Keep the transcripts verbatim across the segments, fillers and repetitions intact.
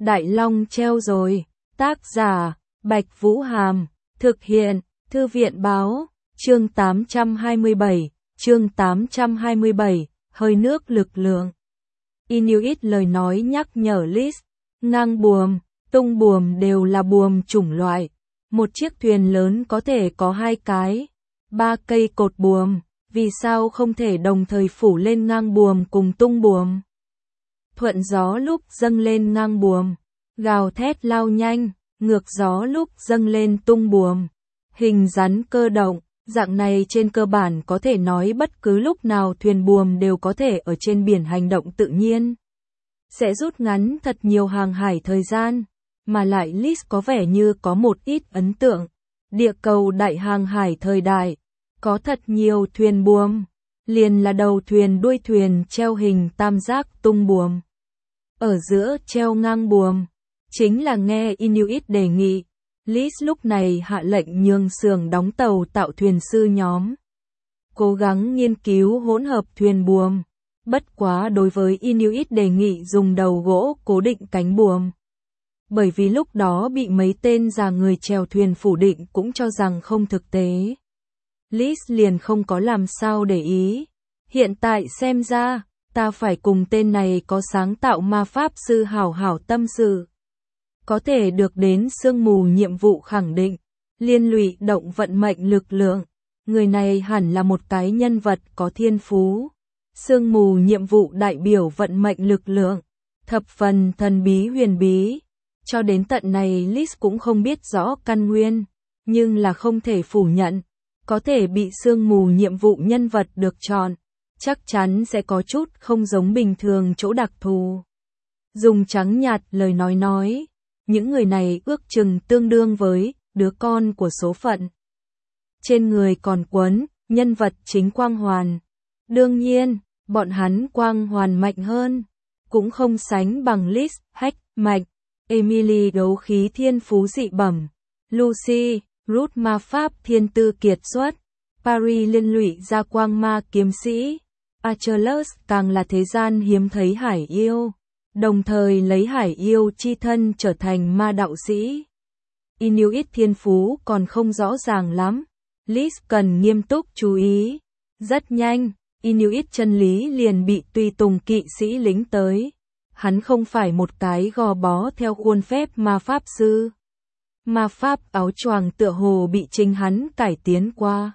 Đại Long treo rồi. Tác giả, Bạch Vũ Hàm. Thực hiện, Thư viện Báo. Chương tám trăm hai mươi bảy. Chương tám trăm hai mươi bảy. Hơi nước lực lượng. Inuit lời nói nhắc nhở Liz. Ngang buồm, tung buồm đều là buồm chủng loại. Một chiếc thuyền lớn có thể có hai cái, ba cây cột buồm, vì sao không thể đồng thời phủ lên ngang buồm cùng tung buồm? Thuận gió lúc dâng lên ngang buồm, gào thét lao nhanh, ngược gió lúc dâng lên tung buồm. Hình rắn cơ động, dạng này trên cơ bản có thể nói bất cứ lúc nào thuyền buồm đều có thể ở trên biển hành động tự nhiên. Sẽ rút ngắn thật nhiều hàng hải thời gian, mà lại Liz có vẻ như có một ít ấn tượng. Địa cầu đại hàng hải thời đại, có thật nhiều thuyền buồm, liền là đầu thuyền đuôi thuyền treo hình tam giác tung buồm. Ở giữa treo ngang buồm, chính là nghe Inuit đề nghị. Liz lúc này hạ lệnh nhường xưởng đóng tàu tạo thuyền sư nhóm cố gắng nghiên cứu hỗn hợp thuyền buồm. Bất quá đối với Inuit đề nghị dùng đầu gỗ cố định cánh buồm, bởi vì lúc đó bị mấy tên già người chèo thuyền phủ định cũng cho rằng không thực tế. Liz liền không có làm sao để ý. Hiện tại xem ra, ta phải cùng tên này có sáng tạo ma pháp sư hảo hảo tâm sự. Có thể được đến sương mù nhiệm vụ khẳng định, liên lụy động vận mệnh lực lượng. Người này hẳn là một cái nhân vật có thiên phú. Sương mù nhiệm vụ đại biểu vận mệnh lực lượng, thập phần thần bí huyền bí. Cho đến tận này Liz cũng không biết rõ căn nguyên, nhưng là không thể phủ nhận, có thể bị sương mù nhiệm vụ nhân vật được chọn, chắc chắn sẽ có chút không giống bình thường chỗ đặc thù. Dùng trắng nhạt lời nói nói, những người này ước chừng tương đương với đứa con của số phận. Trên người còn quấn nhân vật chính quang hoàn. Đương nhiên, bọn hắn quang hoàn mạnh hơn, cũng không sánh bằng Liz, Hách, Mạch, Emily đấu khí thiên phú dị bẩm, Lucy, Ruth ma pháp thiên tư kiệt xuất, Paris liên lụy ra quang ma kiếm sĩ, Achilles càng là thế gian hiếm thấy hải yêu, đồng thời lấy hải yêu chi thân trở thành ma đạo sĩ. Inuit thiên phú còn không rõ ràng lắm, Liz cần nghiêm túc chú ý. Rất nhanh, Inuit chân lý liền bị tùy tùng kỵ sĩ lính tới. Hắn không phải một cái gò bó theo khuôn phép ma pháp sư. Ma pháp áo choàng tựa hồ bị chính hắn cải tiến qua,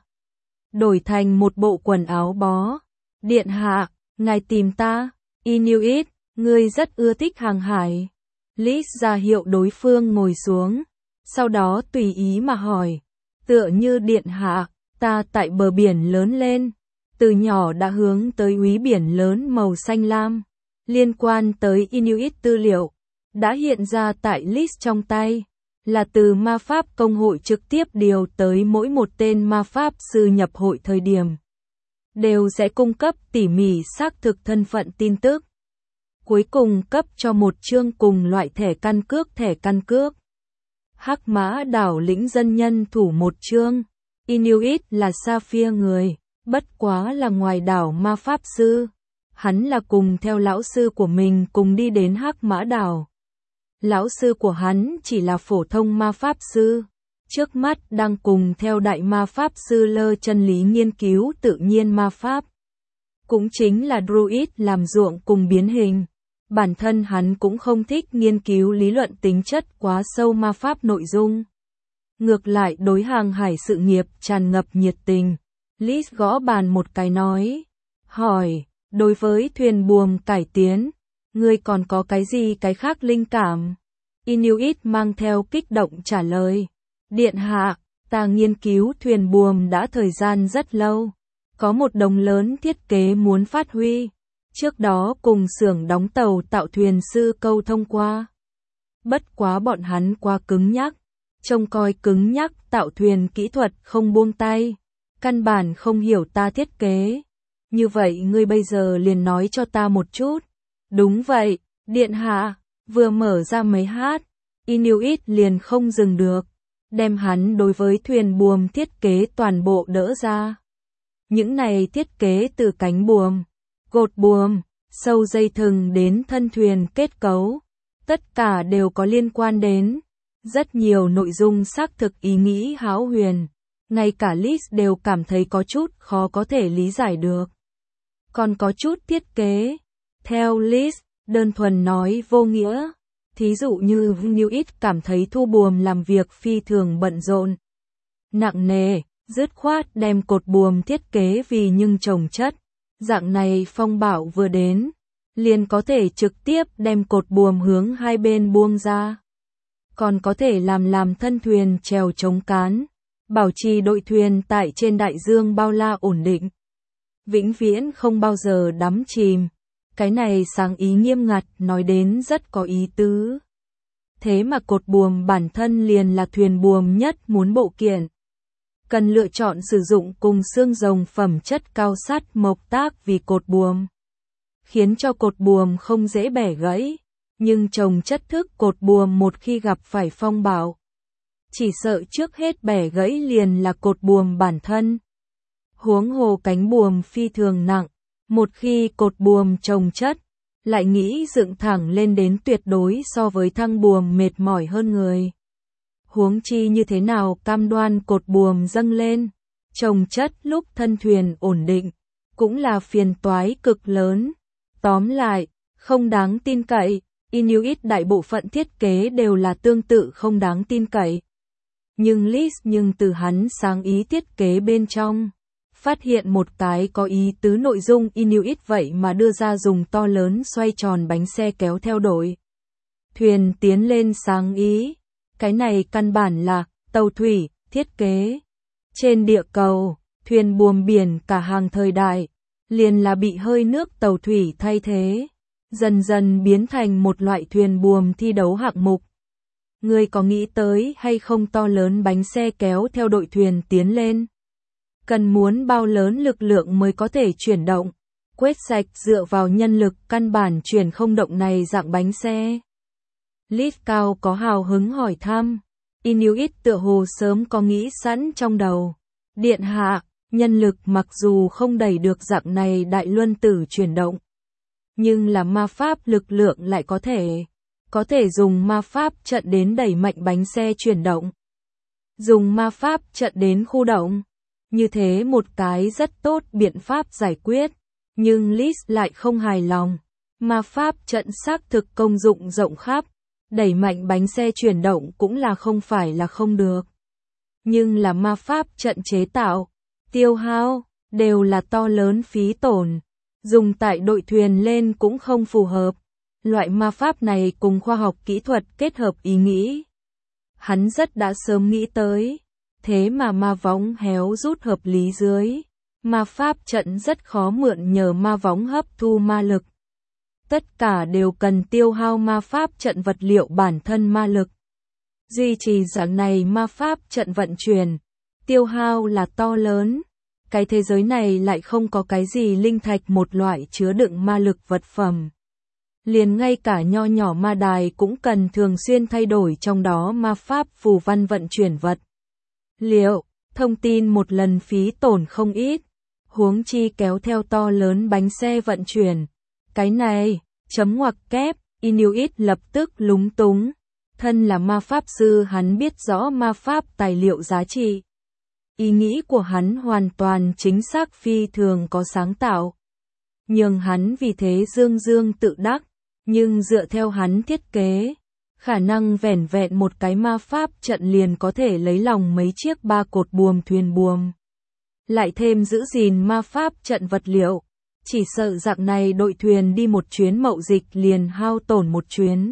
đổi thành một bộ quần áo bó. Điện hạ, ngài tìm ta. Inuit, ngươi rất ưa thích hàng hải. Liz ra hiệu đối phương ngồi xuống, sau đó tùy ý mà hỏi. Tựa như điện hạ, ta tại bờ biển lớn lên, từ nhỏ đã hướng tới úy biển lớn màu xanh lam. Liên quan tới Inuit tư liệu, đã hiện ra tại Liz trong tay, là từ ma pháp công hội trực tiếp điều tới mỗi một tên ma pháp sư nhập hội thời điểm. Đều sẽ cung cấp tỉ mỉ xác thực thân phận tin tức. Cuối cùng cấp cho một chương cùng loại thẻ căn cước thẻ căn cước. Hắc Mã đảo lĩnh dân nhân thủ một chương. Inuit là Sapphire người, bất quá là ngoài đảo ma pháp sư. Hắn là cùng theo lão sư của mình cùng đi đến Hắc Mã đảo. Lão sư của hắn chỉ là phổ thông ma pháp sư, trước mắt đang cùng theo đại ma pháp sư Lơ chân lý nghiên cứu tự nhiên ma pháp. Cũng chính là Druid làm ruộng cùng biến hình. Bản thân hắn cũng không thích nghiên cứu lý luận tính chất quá sâu ma pháp nội dung. Ngược lại đối hàng hải sự nghiệp tràn ngập nhiệt tình. Liz gõ bàn một cái nói. Hỏi, đối với thuyền buồm cải tiến, ngươi còn có cái gì cái khác linh cảm? Inuit mang theo kích động trả lời. Điện hạ, ta nghiên cứu thuyền buồm đã thời gian rất lâu. Có một đống lớn thiết kế muốn phát huy. Trước đó cùng xưởng đóng tàu tạo thuyền sư câu thông qua. Bất quá bọn hắn quá cứng nhắc. Trông coi cứng nhắc tạo thuyền kỹ thuật không buông tay. Căn bản không hiểu ta thiết kế. Như vậy ngươi bây giờ liền nói cho ta một chút. Đúng vậy, điện hạ, vừa mở ra mấy hát. Inuit liền không dừng được. Đem hắn đối với thuyền buồm thiết kế toàn bộ đỡ ra. Những này thiết kế từ cánh buồm, cột buồm, sâu dây thừng đến thân thuyền kết cấu. Tất cả đều có liên quan đến rất nhiều nội dung xác thực ý nghĩ hão huyền, ngay cả Liz đều cảm thấy có chút khó có thể lý giải được. Còn có chút thiết kế, theo Liz, đơn thuần nói vô nghĩa. Thí dụ như Newt cảm thấy Thu Buồm làm việc phi thường bận rộn, nặng nề, dứt khoát đem cột buồm thiết kế vì nhưng chồng chất. Dạng này phong bạo vừa đến, liền có thể trực tiếp đem cột buồm hướng hai bên buông ra. Còn có thể làm làm thân thuyền chèo chống cán, bảo trì đội thuyền tại trên đại dương bao la ổn định. Vĩnh viễn không bao giờ đắm chìm. Cái này sáng ý nghiêm ngặt nói đến rất có ý tứ. Thế mà cột buồm bản thân liền là thuyền buồm nhất muốn bộ kiện. Cần lựa chọn sử dụng cùng xương rồng phẩm chất cao sắt mộc tác vì cột buồm. Khiến cho cột buồm không dễ bẻ gãy. Nhưng trồng chất thức cột buồm một khi gặp phải phong bạo, chỉ sợ trước hết bẻ gãy liền là cột buồm bản thân. Huống hồ cánh buồm phi thường nặng, một khi cột buồm trồng chất, lại nghĩ dựng thẳng lên đến tuyệt đối so với thăng buồm mệt mỏi hơn người. Huống chi như thế nào cam đoan cột buồm dâng lên, trồng chất lúc thân thuyền ổn định, cũng là phiền toái cực lớn. Tóm lại, không đáng tin cậy. Inuit đại bộ phận thiết kế đều là tương tự không đáng tin cậy. Nhưng Liz nhưng từ hắn sáng ý thiết kế bên trong, phát hiện một cái có ý tứ nội dung Inuit vậy mà đưa ra dùng to lớn xoay tròn bánh xe kéo theo đội thuyền tiến lên sáng ý. Cái này căn bản là tàu thủy thiết kế. Trên địa cầu, thuyền buồm biển cả hàng thời đại, liền là bị hơi nước tàu thủy thay thế. Dần dần biến thành một loại thuyền buồm thi đấu hạng mục. Ngươi có nghĩ tới hay không to lớn bánh xe kéo theo đội thuyền tiến lên? Cần muốn bao lớn lực lượng mới có thể chuyển động? Quét sạch dựa vào nhân lực căn bản chuyển không động này dạng bánh xe. Liz cao có hào hứng hỏi thăm. Inuit tựa hồ sớm có nghĩ sẵn trong đầu. Điện hạ, nhân lực mặc dù không đẩy được dạng này đại luân tử chuyển động, nhưng là ma pháp lực lượng lại có thể, có thể dùng ma pháp trận đến đẩy mạnh bánh xe chuyển động. Dùng ma pháp trận đến khu động. Như thế một cái rất tốt biện pháp giải quyết. Nhưng Liz lại không hài lòng. Ma pháp trận xác thực công dụng rộng khắp. Đẩy mạnh bánh xe chuyển động cũng là không phải là không được. Nhưng là ma pháp trận chế tạo, tiêu hao, đều là to lớn phí tổn. Dùng tại đội thuyền lên cũng không phù hợp. Loại ma pháp này cùng khoa học kỹ thuật kết hợp ý nghĩ. Hắn rất đã sớm nghĩ tới. Thế mà ma võng héo rút hợp lý dưới. Ma pháp trận rất khó mượn nhờ ma võng hấp thu ma lực. Tất cả đều cần tiêu hao ma pháp trận vật liệu bản thân ma lực. Duy trì dạng này ma pháp trận vận chuyển. Tiêu hao là to lớn. Cái thế giới này lại không có cái gì linh thạch một loại chứa đựng ma lực vật phẩm. Liền ngay cả nho nhỏ ma đài cũng cần thường xuyên thay đổi trong đó ma pháp phù văn vận chuyển vật liệu, thông tin một lần phí tổn không ít, huống chi kéo theo to lớn bánh xe vận chuyển. Cái này, chấm ngoặc kép, Inuit lập tức lúng túng. Thân là ma pháp sư hắn biết rõ ma pháp tài liệu giá trị. Ý nghĩ của hắn hoàn toàn chính xác phi thường có sáng tạo. Nhưng hắn vì thế dương dương tự đắc, nhưng dựa theo hắn thiết kế, khả năng vẻn vẹn một cái ma pháp trận liền có thể lấy lòng mấy chiếc ba cột buồm thuyền buồm. Lại thêm giữ gìn ma pháp trận vật liệu, chỉ sợ dạng này đội thuyền đi một chuyến mậu dịch liền hao tổn một chuyến.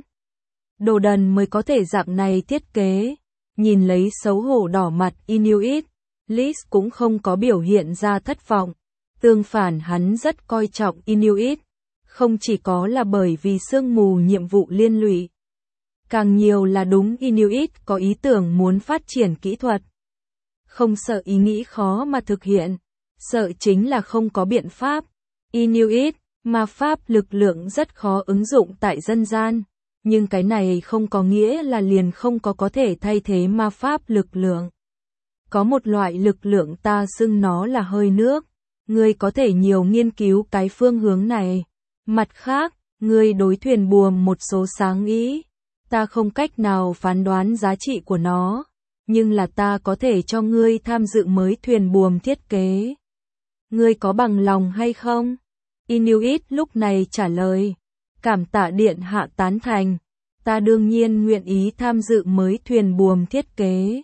Đồ đần mới có thể dạng này thiết kế. Nhìn lấy xấu hổ đỏ mặt Inuit, Liz cũng không có biểu hiện ra thất vọng. Tương phản hắn rất coi trọng Inuit, không chỉ có là bởi vì sương mù nhiệm vụ liên lụy. Càng nhiều là đúng Inuit có ý tưởng muốn phát triển kỹ thuật. Không sợ ý nghĩ khó mà thực hiện, sợ chính là không có biện pháp. Inuit, ma pháp lực lượng rất khó ứng dụng tại dân gian, nhưng cái này không có nghĩa là liền không có có thể thay thế ma pháp lực lượng. Có một loại lực lượng ta xưng nó là hơi nước, ngươi có thể nhiều nghiên cứu cái phương hướng này. Mặt khác, ngươi đối thuyền buồm một số sáng ý, ta không cách nào phán đoán giá trị của nó, nhưng là ta có thể cho ngươi tham dự mới thuyền buồm thiết kế. Ngươi có bằng lòng hay không? Inuit lúc này trả lời, cảm tạ điện hạ tán thành, ta đương nhiên nguyện ý tham dự mới thuyền buồm thiết kế.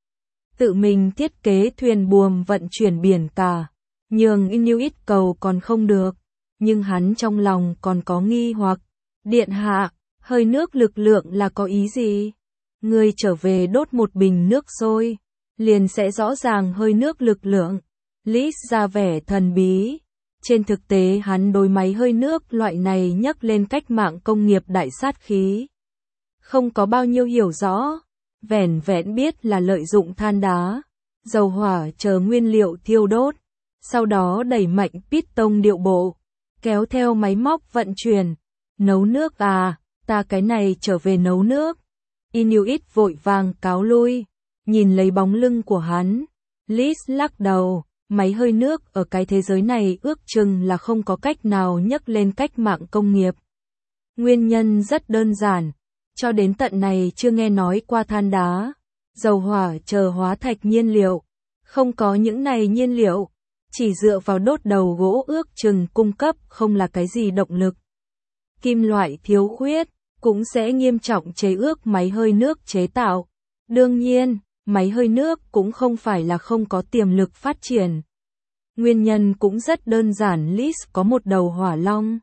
Tự mình thiết kế thuyền buồm vận chuyển biển cả, nhường Inuit cầu còn không được, nhưng hắn trong lòng còn có nghi hoặc, điện hạ, hơi nước lực lượng là có ý gì? Ngươi trở về đốt một bình nước sôi, liền sẽ rõ ràng hơi nước lực lượng. Lis ra vẻ thần bí. Trên thực tế hắn đối máy hơi nước loại này nhắc lên cách mạng công nghiệp đại sát khí. Không có bao nhiêu hiểu rõ, vẻn vẹn biết là lợi dụng than đá, dầu hỏa chờ nguyên liệu thiêu đốt, sau đó đẩy mạnh piston điệu bộ, kéo theo máy móc vận chuyển. Nấu nước à, ta cái này trở về nấu nước. Inuit vội vàng cáo lui, nhìn lấy bóng lưng của hắn. Lis lắc đầu, máy hơi nước ở cái thế giới này ước chừng là không có cách nào nhấc lên cách mạng công nghiệp. Nguyên nhân rất đơn giản, cho đến tận này chưa nghe nói qua than đá, dầu hỏa chờ hóa thạch nhiên liệu. Không có những này nhiên liệu, chỉ dựa vào đốt đầu gỗ ước chừng cung cấp không là cái gì động lực. Kim loại thiếu khuyết cũng sẽ nghiêm trọng chế ước máy hơi nước chế tạo. Đương nhiên, máy hơi nước cũng không phải là không có tiềm lực phát triển. Nguyên nhân cũng rất đơn giản, Lis có một đầu hỏa long.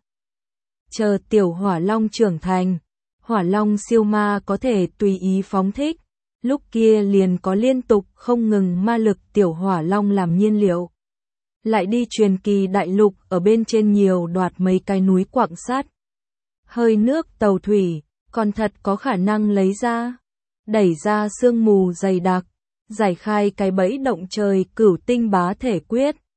Chờ tiểu hỏa long trưởng thành, hỏa long siêu ma có thể tùy ý phóng thích, lúc kia liền có liên tục không ngừng ma lực tiểu hỏa long làm nhiên liệu. Lại đi truyền kỳ đại lục ở bên trên nhiều đoạt mấy cái núi quặng sắt. Hơi nước tàu thủy, còn thật có khả năng lấy ra, đẩy ra sương mù dày đặc, giải khai cái bẫy động trời cửu tinh bá thể quyết.